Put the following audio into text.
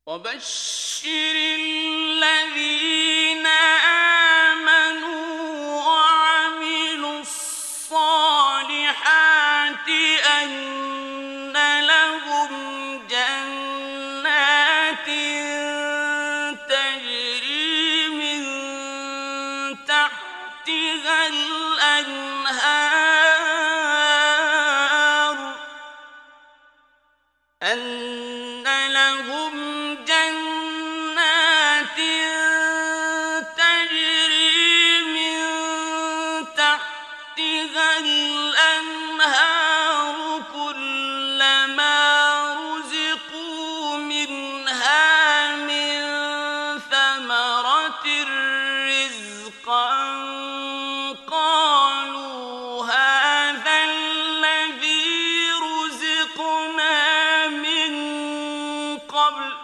وبشر الذين آمنوا وعملوا الصالحات أن لهم جنات تجري من تحتها الأنهار كلما رزقوا منها من ثمرة رزقا قالوا هذا الذي رزقنا من قبل